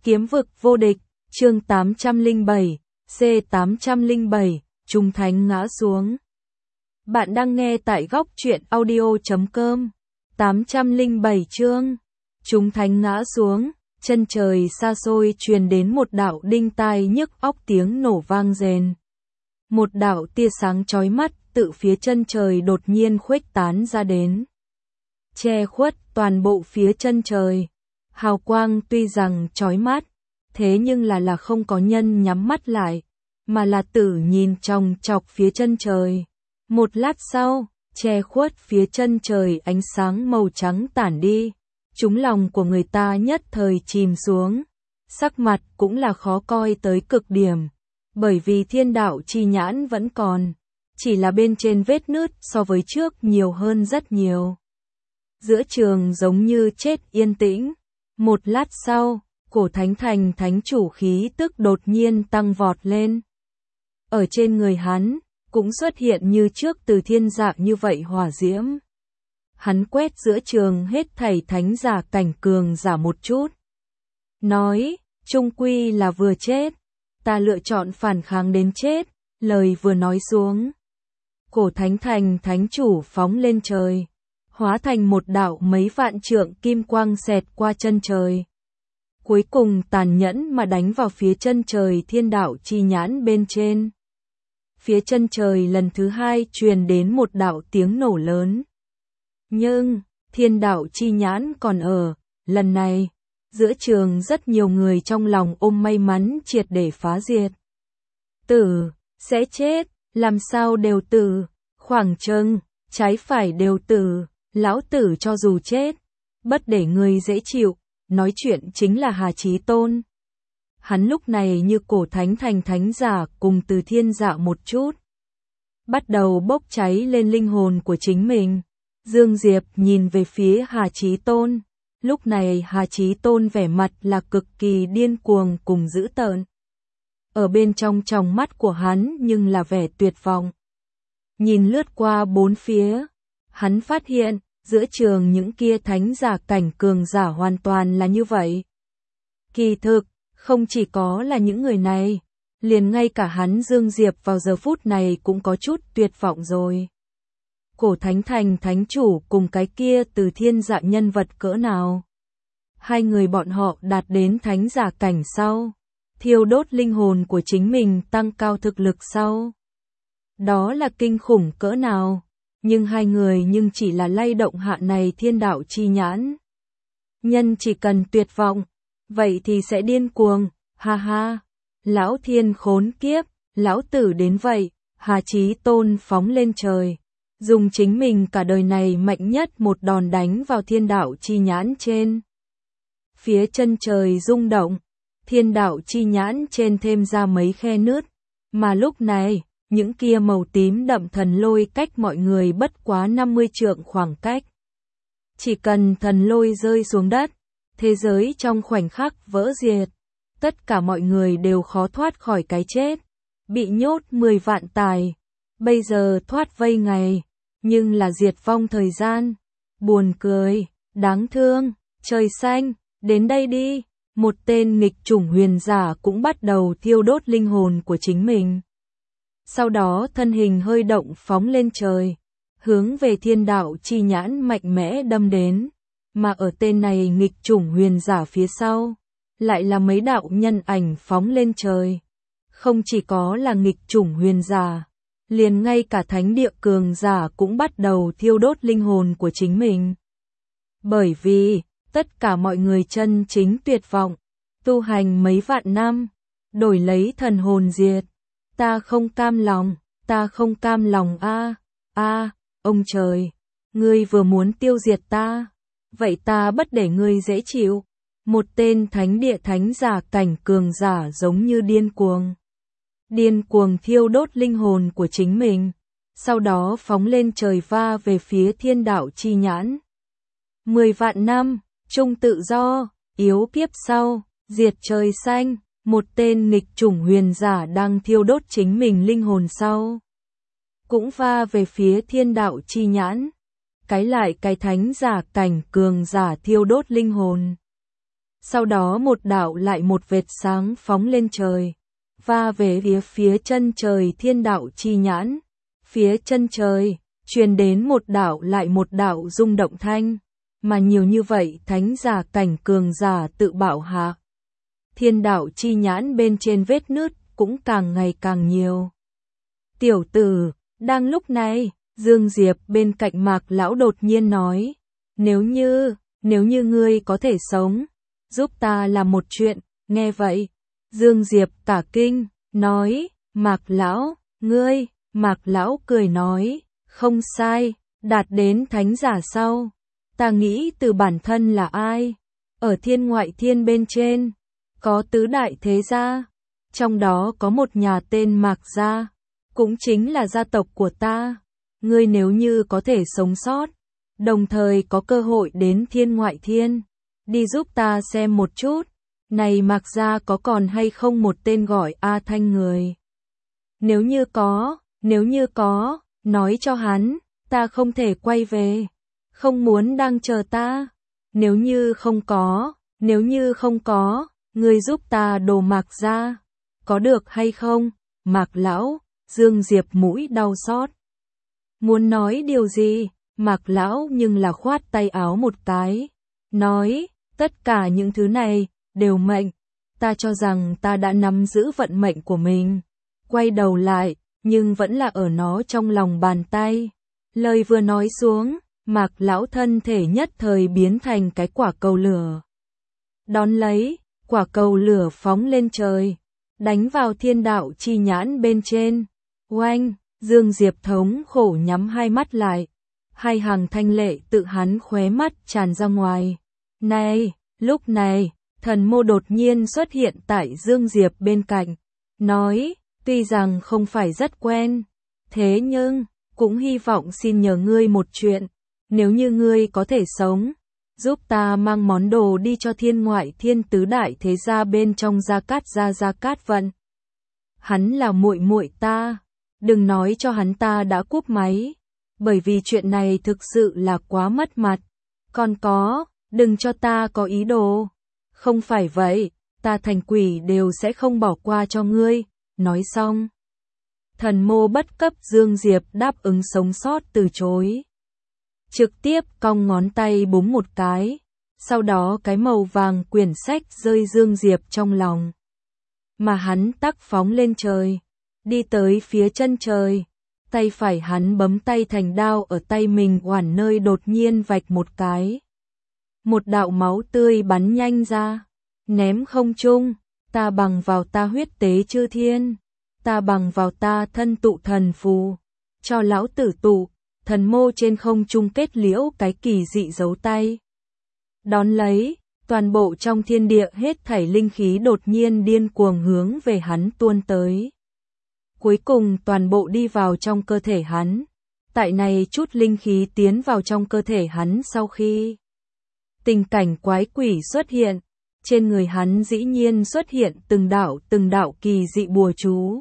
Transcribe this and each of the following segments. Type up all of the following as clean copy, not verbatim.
Kiếm vực vô địch, chương 807, C807, Trung Thánh ngã xuống. Bạn đang nghe tại góc truyện audio.com. 807 chương, Trung Thánh ngã xuống, chân trời xa xôi truyền đến một đạo đinh tai nhức óc tiếng nổ vang rền. Một đạo tia sáng chói mắt tự phía chân trời đột nhiên khuếch tán ra đến, che khuất toàn bộ phía chân trời. Hào quang tuy rằng chói mắt, thế nhưng là không có nhân nhắm mắt lại, mà là tử nhìn chòng chọc phía chân trời. Một lát sau, che khuất phía chân trời ánh sáng màu trắng tản đi, trúng lòng của người ta nhất thời chìm xuống, sắc mặt cũng là khó coi tới cực điểm, bởi vì thiên đạo chi nhãn vẫn còn, chỉ là bên trên vết nứt so với trước nhiều hơn rất nhiều. Giữa trường giống như chết yên tĩnh. Một lát sau, Cổ Thánh Thành thánh chủ khí tức đột nhiên tăng vọt lên. Ở trên người hắn, cũng xuất hiện như trước từ thiên dạng như vậy hỏa diễm. Hắn quét giữa trường hết thảy thánh giả cảnh cường giả một chút. Nói, chung quy là vừa chết, ta lựa chọn phản kháng đến chết, lời vừa nói xuống. Cổ Thánh Thành thánh chủ phóng lên trời, hóa thành một đạo mấy vạn trượng kim quang xẹt qua chân trời. Cuối cùng tàn nhẫn mà đánh vào phía chân trời thiên đạo chi nhãn bên trên. Phía chân trời lần thứ hai truyền đến một đạo tiếng nổ lớn. Nhưng, thiên đạo chi nhãn còn ở, lần này, giữa trường rất nhiều người trong lòng ôm may mắn triệt để phá diệt. Tử, sẽ chết, làm sao đều tử, khoảng trừng, trái phải đều tử. Lão tử cho dù chết, bất để người dễ chịu, nói chuyện chính là Hà Chí Tôn. Hắn lúc này như Cổ Thánh Thành thánh giả cùng từ thiên dạ một chút. Bắt đầu bốc cháy lên linh hồn của chính mình. Dương Diệp nhìn về phía Hà Chí Tôn. Lúc này Hà Chí Tôn vẻ mặt là cực kỳ điên cuồng cùng dữ tợn. Ở bên trong tròng mắt của hắn nhưng là vẻ tuyệt vọng. Nhìn lướt qua bốn phía. Hắn phát hiện, giữa trường những kia thánh giả cảnh cường giả hoàn toàn là như vậy. Kỳ thực, không chỉ có là những người này, liền ngay cả hắn Dương Diệp vào giờ phút này cũng có chút tuyệt vọng rồi. Cổ Thánh Thành thánh chủ cùng cái kia từ thiên dạ nhân vật cỡ nào. Hai người bọn họ đạt đến thánh giả cảnh sau, thiêu đốt linh hồn của chính mình tăng cao thực lực sau. Đó là kinh khủng cỡ nào. Nhưng hai người nhưng chỉ là lay động hạ này thiên đạo chi nhãn. Nhân chỉ cần tuyệt vọng, vậy thì sẽ điên cuồng, ha ha. Lão thiên khốn kiếp, lão tử đến vậy, Hà Chí Tôn phóng lên trời. Dùng chính mình cả đời này mạnh nhất một đòn đánh vào thiên đạo chi nhãn trên. Phía chân trời rung động, thiên đạo chi nhãn trên thêm ra mấy khe nứt, mà lúc này những kia màu tím đậm thần lôi cách mọi người bất quá 50 trượng khoảng cách. Chỉ cần thần lôi rơi xuống đất, thế giới trong khoảnh khắc vỡ diệt. Tất cả mọi người đều khó thoát khỏi cái chết. Bị nhốt 10 vạn tài. Bây giờ thoát vây ngày. Nhưng là diệt vong thời gian. Buồn cười, đáng thương, trời xanh, đến đây đi. Một tên nghịch chủng huyền giả cũng bắt đầu thiêu đốt linh hồn của chính mình. Sau đó thân hình hơi động phóng lên trời, hướng về thiên đạo chi nhãn mạnh mẽ đâm đến, mà ở tên này nghịch chủng huyền giả phía sau, lại là mấy đạo nhân ảnh phóng lên trời. Không chỉ có là nghịch chủng huyền giả, liền ngay cả thánh địa cường giả cũng bắt đầu thiêu đốt linh hồn của chính mình. Bởi vì, tất cả mọi người chân chính tuyệt vọng, tu hành mấy vạn năm, đổi lấy thần hồn diệt. Ta không cam lòng ông trời, ngươi vừa muốn tiêu diệt ta, vậy ta bất để ngươi dễ chịu. Một tên thánh địa thánh giả cảnh cường giả giống như điên cuồng thiêu đốt linh hồn của chính mình, sau đó phóng lên trời va về phía thiên đạo chi nhãn. 10 vạn năm, trung tự do, yếu kiếp sau, diệt trời xanh. Một tên nghịch chủng huyền giả đang thiêu đốt chính mình linh hồn sau, cũng va về phía thiên đạo chi nhãn. Cái thánh giả cảnh cường giả thiêu đốt linh hồn. sau đó một đạo lại một vệt sáng phóng lên trời, và về phía chân trời thiên đạo chi nhãn. Phía chân trời, truyền đến một đạo lại một đạo rung động thanh, mà nhiều như vậy thánh giả cảnh cường giả tự bảo hạ. Thiên đạo chi nhãn bên trên vết nứt cũng càng ngày càng nhiều. Tiểu tử, đang lúc này, Dương Diệp bên cạnh Mạc Lão đột nhiên nói, nếu như ngươi có thể sống, giúp ta làm một chuyện. Nghe vậy, Dương Diệp cả kinh, nói, Mạc Lão, ngươi, Mạc Lão cười nói, không sai, đạt đến thánh giả sau. Ta nghĩ từ bản thân là ai? Ở thiên ngoại thiên bên trên, có tứ đại thế gia, trong đó có một nhà tên Mạc gia, cũng chính là gia tộc của ta. Ngươi nếu như có thể sống sót, đồng thời có cơ hội đến thiên ngoại thiên, đi giúp ta xem một chút, này Mạc gia có còn hay không một tên gọi A Thanh người. Nếu như có, nói cho hắn, ta không thể quay về, không muốn đang chờ ta. Nếu như không có, ngươi giúp ta đồ Mạc gia, có được hay không? Mạc Lão, Dương Diệp mũi đau xót. Muốn nói điều gì, Mạc Lão nhưng là khoát tay áo một cái, nói, tất cả những thứ này, đều mệnh, ta cho rằng ta đã nắm giữ vận mệnh của mình. Quay đầu lại, nhưng vẫn là ở nó trong lòng bàn tay. Lời vừa nói xuống, Mạc Lão thân thể nhất thời biến thành cái quả cầu lửa. Đón lấy, quả cầu lửa phóng lên trời, đánh vào thiên đạo chi nhãn bên trên. Oanh, Dương Diệp thống khổ nhắm hai mắt lại, hai hàng thanh lệ tự hắn khóe mắt tràn ra ngoài. Này, lúc này, Thần Mô đột nhiên xuất hiện tại Dương Diệp bên cạnh, nói, tuy rằng không phải rất quen, thế nhưng, cũng hy vọng xin nhờ ngươi một chuyện, nếu như ngươi có thể sống, giúp ta mang món đồ đi cho thiên ngoại thiên tứ đại thế gia bên trong Gia Cát Vận. Hắn là muội muội ta, đừng nói cho hắn ta đã cúp máy, bởi vì chuyện này thực sự là quá mất mặt. Còn có, đừng cho ta có ý đồ, không phải vậy, ta thành quỷ đều sẽ không bỏ qua cho ngươi. Nói xong, Thần Mô bất cấp Dương Diệp đáp ứng sống sót từ chối. Trực tiếp cong ngón tay búng một cái, sau đó cái màu vàng quyển sách rơi Dương Diệp trong lòng. Mà hắn tắc phóng lên trời, đi tới phía chân trời, tay phải hắn bấm tay thành đao ở tay mình oản nơi đột nhiên vạch một cái. Một đạo máu tươi bắn nhanh ra, ném không trung, ta bằng vào ta huyết tế chư thiên, ta bằng vào ta thân tụ thần phù, cho lão tử tụ. Thần Mô trên không trung kết liễu cái kỳ dị dấu tay. Đón lấy, toàn bộ trong thiên địa hết thảy linh khí đột nhiên điên cuồng hướng về hắn tuôn tới. Cuối cùng toàn bộ đi vào trong cơ thể hắn. Tại này chút linh khí tiến vào trong cơ thể hắn sau khi tình cảnh quái quỷ xuất hiện, trên người hắn dĩ nhiên xuất hiện từng đạo kỳ dị bùa chú.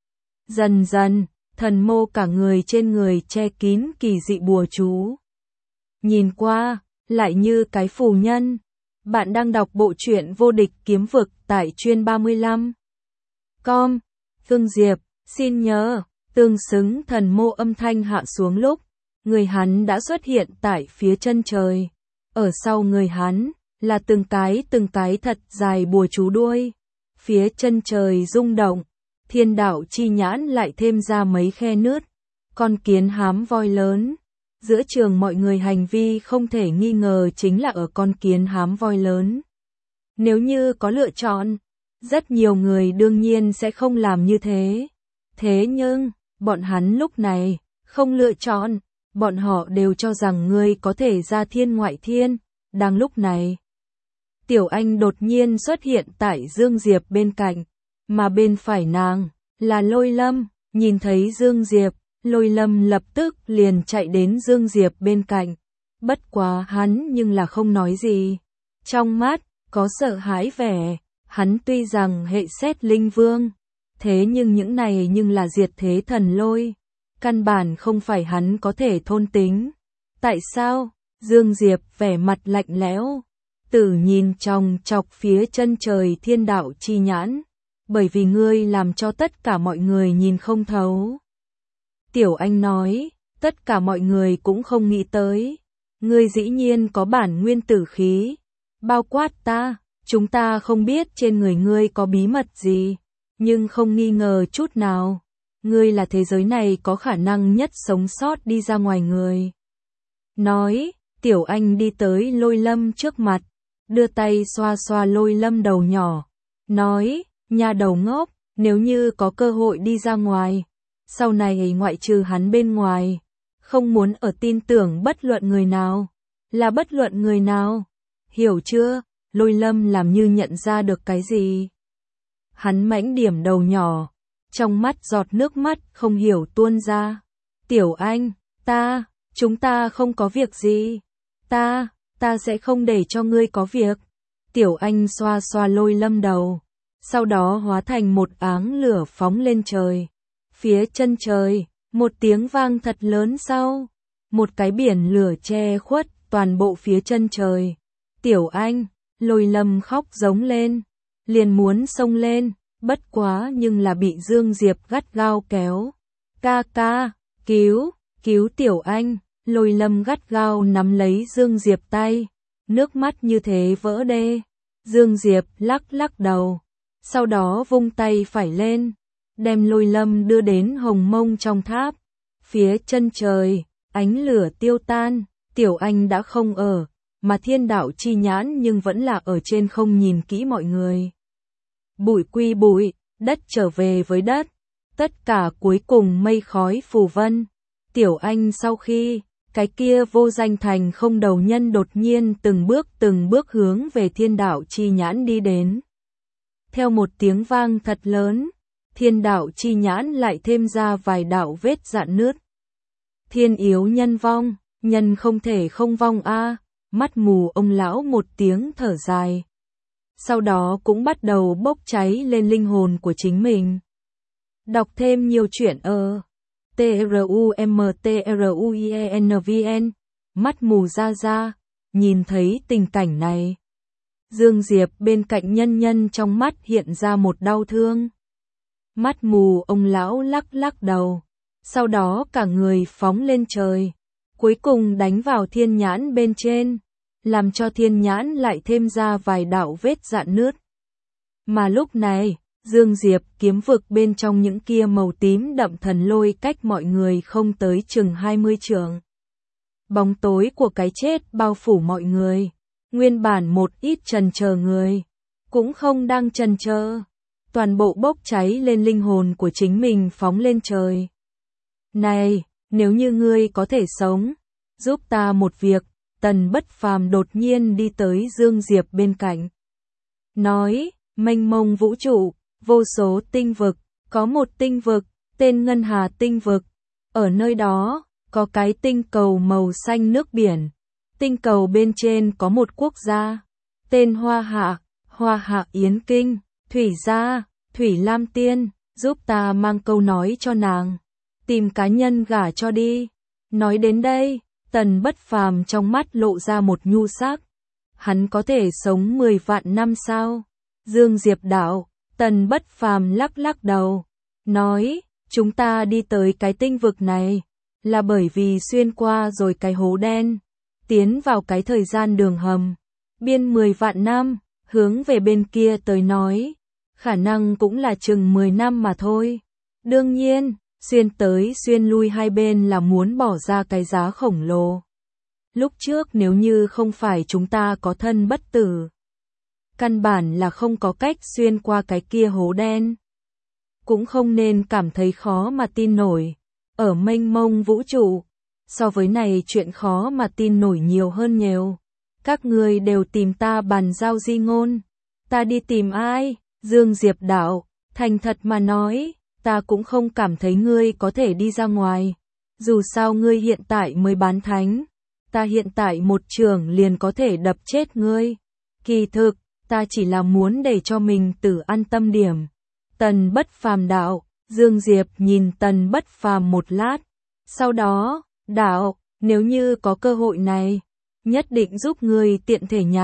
Dần dần, Thần Mô cả người trên người che kín kỳ dị bùa chú. Nhìn qua, lại như cái phù nhân. Bạn đang đọc bộ truyện Vô Địch Kiếm Vực tại Chuyên 35. Com. Dương Diệp, xin nhớ, tương xứng Thần Mô âm thanh hạ xuống lúc, người hắn đã xuất hiện tại phía chân trời. Ở sau người hắn, là từng cái thật dài bùa chú đuôi. Phía chân trời rung động. Thiên đạo chi nhãn lại thêm ra mấy khe nứt, con kiến hám voi lớn. Giữa trường mọi người hành vi không thể nghi ngờ chính là ở con kiến hám voi lớn. Nếu như có lựa chọn, rất nhiều người đương nhiên sẽ không làm như thế. Thế nhưng, bọn hắn lúc này, không lựa chọn, bọn họ đều cho rằng ngươi có thể ra thiên ngoại thiên. Đang lúc này, Tiểu Anh đột nhiên xuất hiện tại Dương Diệp bên cạnh. Mà bên phải nàng, là Lôi Lâm, nhìn thấy Dương Diệp, Lôi Lâm lập tức liền chạy đến Dương Diệp bên cạnh. Bất quá hắn nhưng là không nói gì. Trong mắt, có sợ hãi vẻ, hắn tuy rằng hệ xét linh vương, thế nhưng những này nhưng là diệt thế thần lôi. Căn bản không phải hắn có thể thôn tính. Tại sao? Dương Diệp vẻ mặt lạnh lẽo. tử nhìn chòng chọc phía chân trời thiên đạo chi nhãn, bởi vì ngươi làm cho tất cả mọi người nhìn không thấu. Tiểu Anh nói, tất cả mọi người cũng không nghĩ tới, ngươi dĩ nhiên có bản nguyên tử khí, bao quát ta, chúng ta không biết trên người ngươi có bí mật gì, nhưng không nghi ngờ chút nào, ngươi là thế giới này có khả năng nhất sống sót đi ra ngoài người. Nói, Tiểu Anh đi tới Lôi Lâm trước mặt, đưa tay xoa xoa Lôi Lâm đầu nhỏ, nói, nhà đầu ngốc, nếu như có cơ hội đi ra ngoài, sau này ngoại trừ hắn bên ngoài, không muốn ở tin tưởng bất luận người nào, là bất luận người nào, hiểu chưa? Lôi Lâm làm như nhận ra được cái gì. Hắn mãnh điểm đầu nhỏ, trong mắt giọt nước mắt không hiểu tuôn ra. Tiểu Anh, chúng ta không có việc gì. Ta sẽ không để cho ngươi có việc. Tiểu Anh xoa xoa Lôi Lâm đầu, sau đó hóa thành một áng lửa phóng lên trời. Phía chân trời, một tiếng vang thật lớn sau, một cái biển lửa che khuất toàn bộ phía chân trời. Tiểu Anh, Lôi Lâm khóc giống lên, liền muốn xông lên, bất quá nhưng là bị Dương Diệp gắt gao kéo. Ca, cứu Tiểu Anh. Lôi Lâm gắt gao nắm lấy Dương Diệp tay, nước mắt như thế vỡ đê. Dương Diệp lắc đầu, sau đó vung tay phải lên, đem Lôi Lâm đưa đến Hồng Mông trong tháp. Phía chân trời, ánh lửa tiêu tan, Tiểu Anh đã không ở, mà thiên đạo chi nhãn nhưng vẫn là ở trên không nhìn kỹ mọi người. Bụi quy bụi, đất trở về với đất, tất cả cuối cùng mây khói phù vân. Tiểu Anh sau khi, cái kia vô danh thành không đầu nhân đột nhiên từng bước hướng về thiên đạo chi nhãn đi đến. Theo một tiếng vang thật lớn, thiên đạo chi nhãn lại thêm ra vài đạo vết rạn nứt. Thiên yếu nhân vong, nhân không thể không vong a. Mắt mù ông lão một tiếng thở dài. Sau đó cũng bắt đầu bốc cháy lên linh hồn của chính mình. Đọc thêm nhiều chuyện ở trumtruenvn. Mắt mù ra, nhìn thấy tình cảnh này. Dương Diệp bên cạnh nhân trong mắt hiện ra một đau thương. Mắt mù ông lão lắc đầu, sau đó cả người phóng lên trời, cuối cùng đánh vào thiên nhãn bên trên, làm cho thiên nhãn lại thêm ra vài đạo vết rạn nứt. Mà lúc này, Dương Diệp kiếm vực bên trong những kia màu tím đậm thần lôi cách mọi người không tới chừng 20 trượng. Bóng tối của cái chết bao phủ mọi người, nguyên bản một ít chần chờ người, cũng không đang chần chờ, toàn bộ bốc cháy lên linh hồn của chính mình phóng lên trời. Này, nếu như ngươi có thể sống, giúp ta một việc. Tần Bất Phàm đột nhiên đi tới Dương Diệp bên cạnh. Nói, mênh mông vũ trụ, vô số tinh vực, có một tinh vực, tên Ngân Hà tinh vực. Ở nơi đó, có cái tinh cầu màu xanh nước biển. Tinh cầu bên trên có một quốc gia, tên Hoa Hạ Yến Kinh, Thủy Gia, Thủy Lam Tiên, giúp ta mang câu nói cho nàng. Tìm cá nhân gả cho đi. Nói đến đây, Tần Bất Phàm trong mắt lộ ra một nhu sắc. Hắn có thể sống 10 vạn năm sao? Dương Diệp đạo, Tần Bất Phàm lắc đầu, nói, chúng ta đi tới cái tinh vực này, là bởi vì xuyên qua rồi cái hố đen, tiến vào cái thời gian đường hầm, biên 10 vạn năm, hướng về bên kia tới nói, khả năng cũng là chừng 10 năm mà thôi. Đương nhiên, xuyên tới xuyên lui hai bên là muốn bỏ ra cái giá khổng lồ. Lúc trước nếu như không phải chúng ta có thân bất tử, căn bản là không có cách xuyên qua cái kia hố đen. Cũng không nên cảm thấy khó mà tin nổi. Ở mênh mông vũ trụ, so với này chuyện khó mà tin nổi nhiều hơn nhiều. Các người đều tìm ta bàn giao di ngôn. Ta đi tìm ai? Dương Diệp đạo, thành thật mà nói, ta cũng không cảm thấy ngươi có thể đi ra ngoài. Dù sao ngươi hiện tại mới bán thánh, ta hiện tại một trường liền có thể đập chết ngươi. Kỳ thực, ta chỉ là muốn để cho mình tự an tâm điểm. Tần Bất Phàm đạo, Dương Diệp nhìn Tần Bất Phàm một lát. Sau đó, đạo, nếu như có cơ hội này, nhất định giúp ngươi tiện thể nhắn,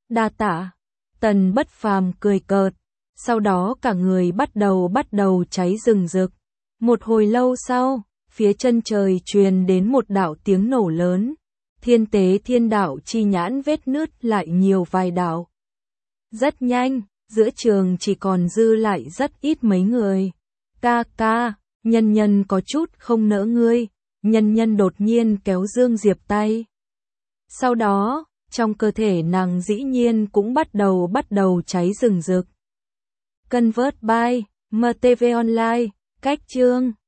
Đa tạ. Tần Bất Phàm cười cợt, sau đó cả người bắt đầu cháy rừng rực. Một hồi lâu sau, phía chân trời truyền đến một đạo tiếng nổ lớn. Thiên Tế Thiên Đạo chi nhãn vết nứt lại nhiều vài đạo. Rất nhanh, giữa trường chỉ còn dư lại rất ít mấy người. Ca ca, Nhân Nhân có chút không nỡ ngươi. Nhân Nhân đột nhiên kéo Dương Diệp tay. Sau đó, trong cơ thể nàng dĩ nhiên cũng bắt đầu cháy rừng rực. Convert by MTV Online, cách chương